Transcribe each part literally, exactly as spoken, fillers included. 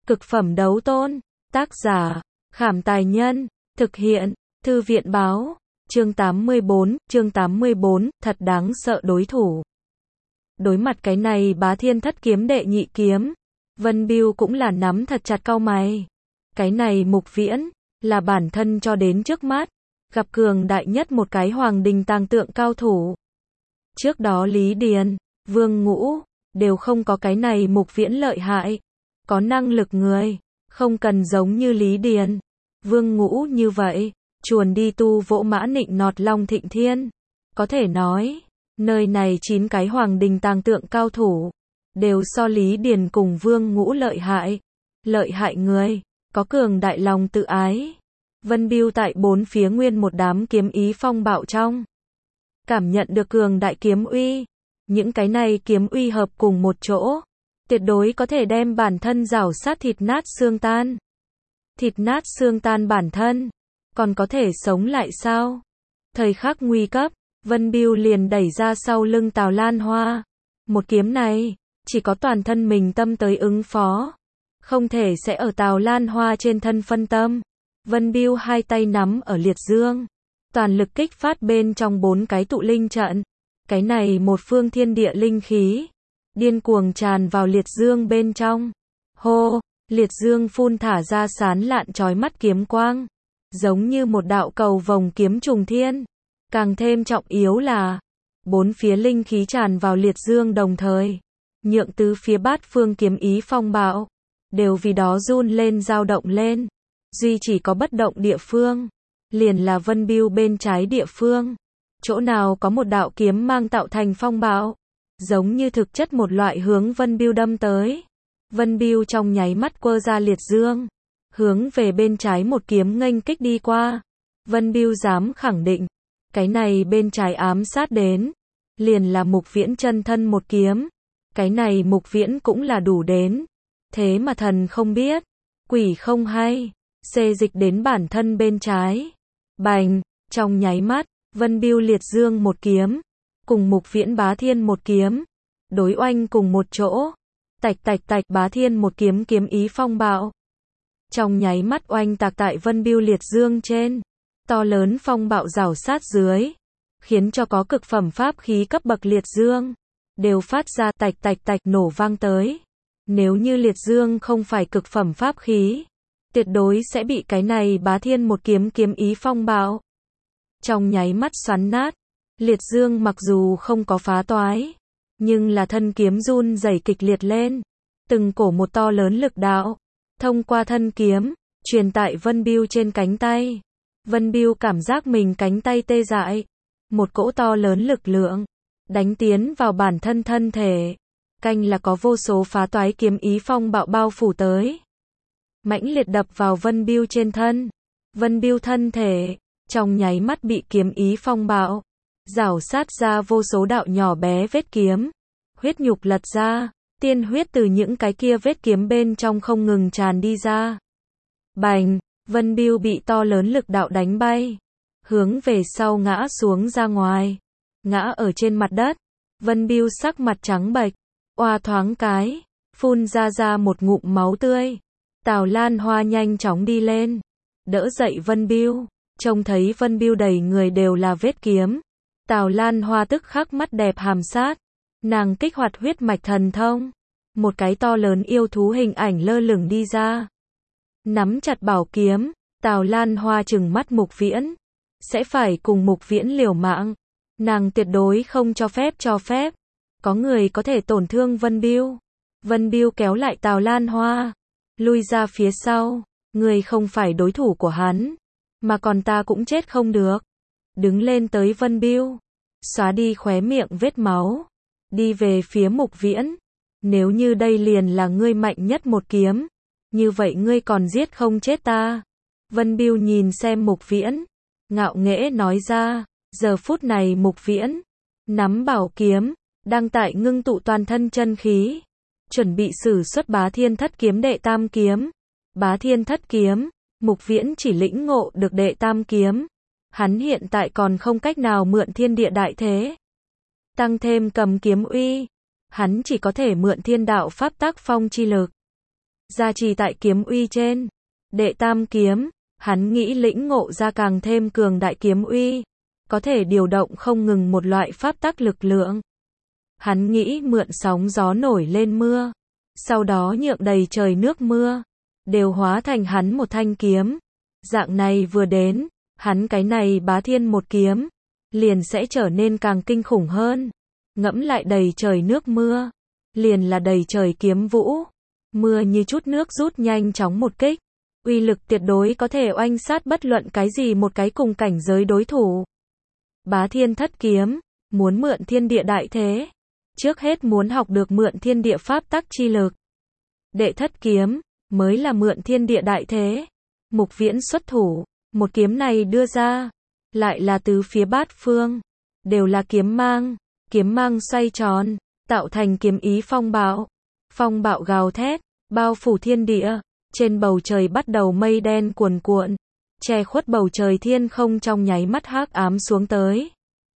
Cực phẩm đấu tôn. Tác giả, Khảm Tài Nhân. Thực hiện, Thư viện Báo. Chương tám mươi bốn, chương tám mươi bốn, thật đáng sợ đối thủ. Đối mặt cái này Bá Thiên Thất Kiếm đệ nhị kiếm, Vân Bưu cũng là nắm thật chặt cau mày. Cái này Mục Viễn, là bản thân cho đến trước mắt, gặp cường đại nhất một cái hoàng đình tàng tượng cao thủ. Trước đó Lý Điền, Vương Ngũ, đều không có cái này Mục Viễn lợi hại. Có năng lực người, không cần giống như Lý Điền, Vương Ngũ như vậy, chuồn đi tu vỗ mã nịnh nọt Long Thịnh Thiên. Có thể nói, nơi này chín cái hoàng đình tàng tượng cao thủ, đều so Lý Điền cùng Vương Ngũ lợi hại. Lợi hại người, có cường đại lòng tự ái. Vân Bưu tại bốn phía nguyên một đám kiếm ý phong bạo trong, cảm nhận được cường đại kiếm uy. Những cái này kiếm uy hợp cùng một chỗ, tuyệt đối có thể đem bản thân rảo sát thịt nát xương tan. Thịt nát xương tan bản thân, còn có thể sống lại sao? Thời khắc nguy cấp, Vân Bưu liền đẩy ra sau lưng Tào Lan Hoa. Một kiếm này, chỉ có toàn thân mình tâm tới ứng phó, không thể sẽ ở Tào Lan Hoa trên thân phân tâm. Vân Bưu hai tay nắm ở liệt dương, toàn lực kích phát bên trong bốn cái tụ linh trận. Cái này một phương thiên địa linh khí, điên cuồng tràn vào liệt dương bên trong. Hô, liệt dương phun thả ra sán lạn chói mắt kiếm quang, giống như một đạo cầu vồng kiếm trùng thiên. Càng thêm trọng yếu là, bốn phía linh khí tràn vào liệt dương đồng thời, nhượng tứ phía bát phương kiếm ý phong bạo, đều vì đó run lên dao động lên. Duy chỉ có bất động địa phương, liền là Vân Bưu bên trái địa phương. Chỗ nào có một đạo kiếm mang tạo thành phong bạo, giống như thực chất một loại hướng Vân Bưu đâm tới. Vân Bưu trong nháy mắt quơ ra liệt dương, hướng về bên trái một kiếm nghênh kích đi qua. Vân Bưu dám khẳng định, cái này bên trái ám sát đến, liền là Mục Viễn chân thân một kiếm. Cái này Mục Viễn cũng là đủ đến, thế mà thần không biết, quỷ không hay, xê dịch đến bản thân bên trái. Bành, trong nháy mắt, Vân Bưu liệt dương một kiếm, cùng Mục Viễn Bá Thiên một kiếm, đối oanh cùng một chỗ. Tạch tạch tạch, Bá Thiên một kiếm kiếm ý phong bạo, trong nháy mắt oanh tạc tại Vân Bưu liệt dương trên. To lớn phong bạo rảo sát dưới, khiến cho có cực phẩm pháp khí cấp bậc liệt dương, đều phát ra tạch tạch tạch nổ vang tới. Nếu như liệt dương không phải cực phẩm pháp khí, tuyệt đối sẽ bị cái này Bá Thiên một kiếm kiếm ý phong bạo trong nháy mắt xoắn nát. Liệt dương mặc dù không có phá toái, nhưng là thân kiếm run rẩy kịch liệt lên. Từng cổ một to lớn lực đạo, thông qua thân kiếm, truyền tại Vân Bưu trên cánh tay. Vân Bưu cảm giác mình cánh tay tê dại. Một cỗ to lớn lực lượng, đánh tiến vào bản thân thân thể. Canh là có vô số phá toái kiếm ý phong bạo bao phủ tới, mãnh liệt đập vào Vân Bưu trên thân. Vân Bưu thân thể, trong nháy mắt bị kiếm ý phong bạo rảo sát ra vô số đạo nhỏ bé vết kiếm. Huyết nhục lật ra, tiên huyết từ những cái kia vết kiếm bên trong không ngừng tràn đi ra. Bành, Vân Bưu bị to lớn lực đạo đánh bay, hướng về sau ngã xuống ra ngoài, ngã ở trên mặt đất. Vân Bưu sắc mặt trắng bệch, oa thoáng cái, phun ra ra một ngụm máu tươi. Tào Lan Hoa nhanh chóng đi lên, đỡ dậy Vân Bưu, trông thấy Vân Bưu đầy người đều là vết kiếm. Tào Lan Hoa tức khắc mắt đẹp hàm sát, nàng kích hoạt huyết mạch thần thông, một cái to lớn yêu thú hình ảnh lơ lửng đi ra. Nắm chặt bảo kiếm, Tào Lan Hoa trừng mắt Mục Viễn, sẽ phải cùng Mục Viễn liều mạng. Nàng tuyệt đối không cho phép cho phép có người có thể tổn thương Vân Bưu. Vân Bưu kéo lại Tào Lan Hoa, lui ra phía sau. Người không phải đối thủ của hắn, mà còn ta cũng chết không được. Đứng lên tới Vân Bưu, xóa đi khóe miệng vết máu, đi về phía Mục Viễn. Nếu như đây liền là ngươi mạnh nhất một kiếm, như vậy ngươi còn giết không chết ta. Vân Bưu nhìn xem Mục Viễn, ngạo nghễ nói ra. Giờ phút này Mục Viễn nắm bảo kiếm, đang tại ngưng tụ toàn thân chân khí, chuẩn bị sử xuất Bá Thiên Thất Kiếm đệ tam kiếm. Bá Thiên Thất Kiếm, Mục Viễn chỉ lĩnh ngộ được đệ tam kiếm. Hắn hiện tại còn không cách nào mượn thiên địa đại thế, tăng thêm cầm kiếm uy, hắn chỉ có thể mượn thiên đạo pháp tác phong chi lực. gia trì tại kiếm uy trên. Đệ tam kiếm, hắn nghĩ lĩnh ngộ ra càng thêm cường đại kiếm uy, có thể điều động không ngừng một loại pháp tắc lực lượng. Hắn nghĩ mượn sóng gió nổi lên mưa, sau đó nhượng đầy trời nước mưa, đều hóa thành hắn một thanh kiếm. Dạng này vừa đến, hắn cái này bá thiên một kiếm, liền sẽ trở nên càng kinh khủng hơn. Ngẫm lại đầy trời nước mưa, liền là đầy trời kiếm vũ. Mưa như chút nước rút nhanh chóng một kích, uy lực tuyệt đối có thể oanh sát bất luận cái gì một cái cùng cảnh giới đối thủ. Bá thiên thất kiếm, muốn mượn thiên địa đại thế, trước hết muốn học được mượn thiên địa pháp tắc chi lực. Đệ thất kiếm, mới là mượn thiên địa đại thế. Mục Viễn xuất thủ, một kiếm này đưa ra, lại là tứ phía bát phương, đều là kiếm mang, kiếm mang xoay tròn, tạo thành kiếm ý phong bạo. Phong bạo gào thét, bao phủ thiên địa, trên bầu trời bắt đầu mây đen cuồn cuộn, che khuất bầu trời thiên không trong nháy mắt hắc ám xuống tới.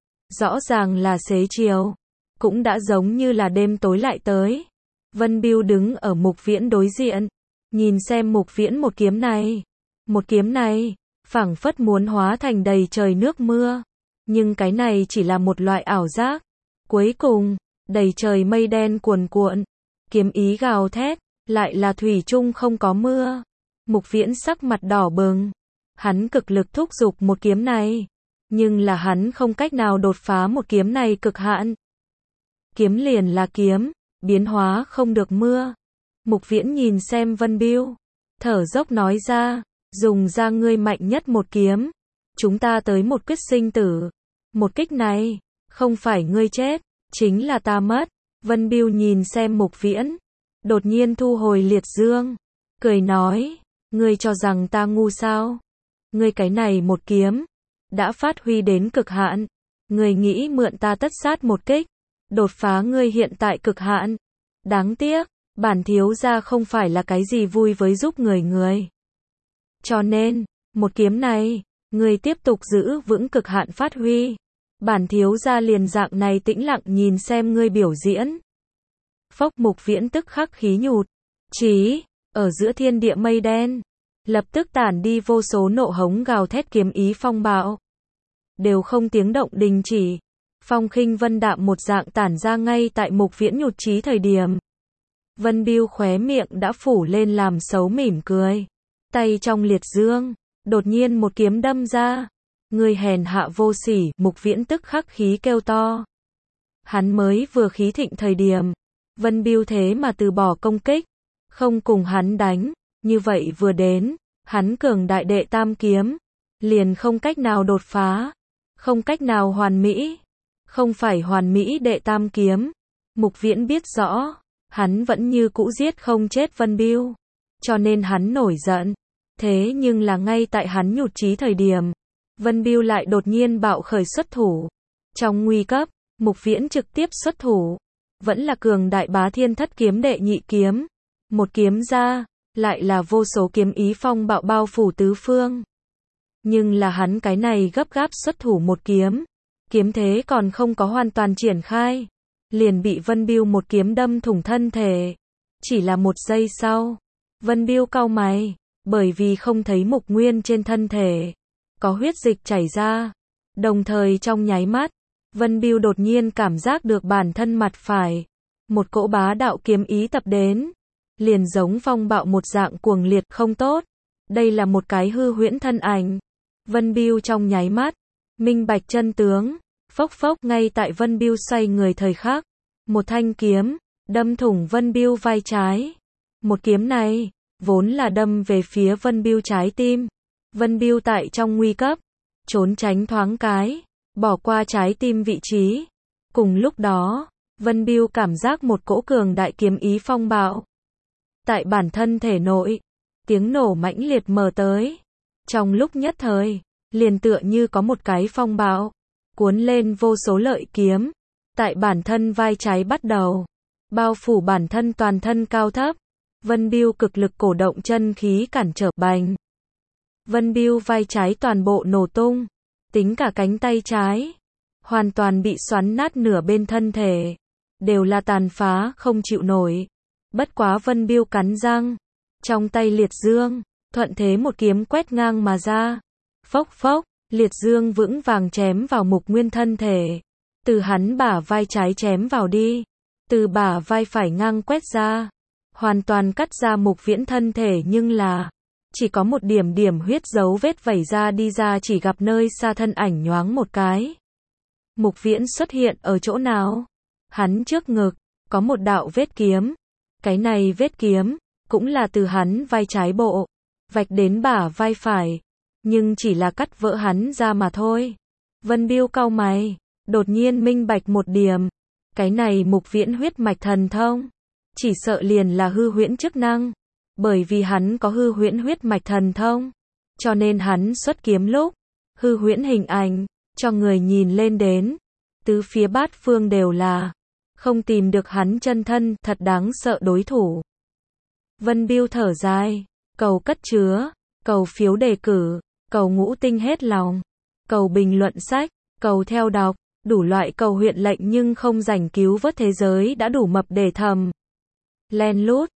Rõ ràng là xế chiều, cũng đã giống như là đêm tối lại tới. Vân Bưu đứng ở Mục Viễn đối diện, nhìn xem Mục Viễn một kiếm này. Một kiếm này, phảng phất muốn hóa thành đầy trời nước mưa. Nhưng cái này chỉ là một loại ảo giác. Cuối cùng, đầy trời mây đen cuồn cuộn, kiếm ý gào thét, lại là thủy chung không có mưa. Mục Viễn sắc mặt đỏ bừng, hắn cực lực thúc giục một kiếm này, nhưng là hắn không cách nào đột phá một kiếm này cực hạn. Kiếm liền là kiếm, biến hóa không được mưa. Mục Viễn nhìn xem Vân Bưu, thở dốc nói ra, dùng ra ngươi mạnh nhất một kiếm, chúng ta tới một quyết sinh tử. Một kích này, không phải ngươi chết, chính là ta mất. Vân Bưu nhìn xem Mục Viễn, đột nhiên thu hồi liệt dương, cười nói, ngươi cho rằng ta ngu sao? Ngươi cái này một kiếm, đã phát huy đến cực hạn, ngươi nghĩ mượn ta tất sát một kích, đột phá ngươi hiện tại cực hạn. Đáng tiếc, bản thiếu gia không phải là cái gì vui với giúp người người. Cho nên, một kiếm này, ngươi tiếp tục giữ vững cực hạn phát huy. Bản thiếu gia liền dạng này tĩnh lặng nhìn xem ngươi biểu diễn. Phốc Mục Viễn tức khắc khí nhụt, chí, ở giữa thiên địa mây đen, lập tức tản đi vô số nộ hống gào thét kiếm ý phong bạo. Đều không tiếng động đình chỉ, phong khinh vân đạm một dạng tản ra ngay tại Mục Viễn nhụt chí thời điểm. Vân Bưu khóe miệng đã phủ lên làm xấu mỉm cười, tay trong liệt dương, đột nhiên một kiếm đâm ra. Ngươi hèn hạ vô sỉ, Mục Viễn tức khắc khí kêu to. Hắn mới vừa khí thịnh thời điểm, Vân Bưu thế mà từ bỏ công kích, không cùng hắn đánh, như vậy vừa đến, hắn cường đại đệ tam kiếm, liền không cách nào đột phá, không cách nào hoàn mỹ, không phải hoàn mỹ đệ tam kiếm. Mục Viễn biết rõ, hắn vẫn như cũ giết không chết Vân Bưu, cho nên hắn nổi giận. Thế nhưng là ngay tại hắn nhụt chí thời điểm, Vân Bưu lại đột nhiên bạo khởi xuất thủ. Trong nguy cấp, Mục Viễn trực tiếp xuất thủ, vẫn là cường đại bá thiên thất kiếm đệ nhị kiếm. Một kiếm ra, lại là vô số kiếm ý phong bạo bao phủ tứ phương. Nhưng là hắn cái này gấp gáp xuất thủ một kiếm, kiếm thế còn không có hoàn toàn triển khai, liền bị Vân Bưu một kiếm đâm thủng thân thể. Chỉ là một giây sau, Vân Bưu cau mày, bởi vì không thấy Mục Nguyên trên thân thể có huyết dịch chảy ra. Đồng thời trong nháy mắt, Vân Bưu đột nhiên cảm giác được bản thân mặt phải, một cỗ bá đạo kiếm ý tập đến, liền giống phong bạo một dạng cuồng liệt không tốt. Đây là một cái hư huyễn thân ảnh. Vân Bưu trong nháy mắt, minh bạch chân tướng, phốc phốc ngay tại Vân Bưu xoay người thời khắc, một thanh kiếm, đâm thủng Vân Bưu vai trái. Một kiếm này, vốn là đâm về phía Vân Bưu trái tim. Vân Bưu tại trong nguy cấp, trốn tránh thoáng cái, bỏ qua trái tim vị trí. Cùng lúc đó, Vân Bưu cảm giác một cỗ cường đại kiếm ý phong bạo tại bản thân thể nội, tiếng nổ mãnh liệt mở tới. Trong lúc nhất thời, liền tựa như có một cái phong bạo cuốn lên vô số lợi kiếm, tại bản thân vai trái bắt đầu bao phủ bản thân toàn thân cao thấp. Vân Bưu cực lực cổ động chân khí cản trở bành. Vân Bưu vai trái toàn bộ nổ tung, tính cả cánh tay trái, hoàn toàn bị xoắn nát, nửa bên thân thể đều là tàn phá không chịu nổi. Bất quá Vân Bưu cắn răng, Trong tay Liệt Dương, thuận thế một kiếm quét ngang mà ra. Phốc phốc, Liệt Dương vững vàng chém vào Mục Nguyên thân thể. Từ hắn bả vai trái chém vào đi. Từ bả vai phải ngang quét ra. Hoàn toàn cắt ra Mục Viễn thân thể nhưng là chỉ có một điểm điểm huyết dấu vết vẩy ra đi ra chỉ gặp nơi xa thân ảnh nhoáng một cái. Mục Viễn xuất hiện ở chỗ nào? Hắn trước ngực, có một đạo vết kiếm. Cái này vết kiếm, cũng là từ hắn vai trái bộ, vạch đến bả vai phải. Nhưng chỉ là cắt vỡ hắn ra mà thôi. Vân Biêu cau mày, đột nhiên minh bạch một điểm. Cái này Mục Viễn huyết mạch thần thông, chỉ sợ liền là hư huyễn chức năng. Bởi vì hắn có hư huyễn huyết mạch thần thông, cho nên hắn xuất kiếm lúc, hư huyễn hình ảnh, cho người nhìn lên đến. Tứ phía bát phương đều là, không tìm được hắn chân thân, thật đáng sợ đối thủ. Vân Biêu thở dài, cầu cất chứa, cầu phiếu đề cử, cầu ngũ tinh hết lòng, cầu bình luận sách, cầu theo đọc, đủ loại cầu huyện lệnh nhưng không rảnh cứu vớt thế giới đã đủ mập để thầm. Len lút.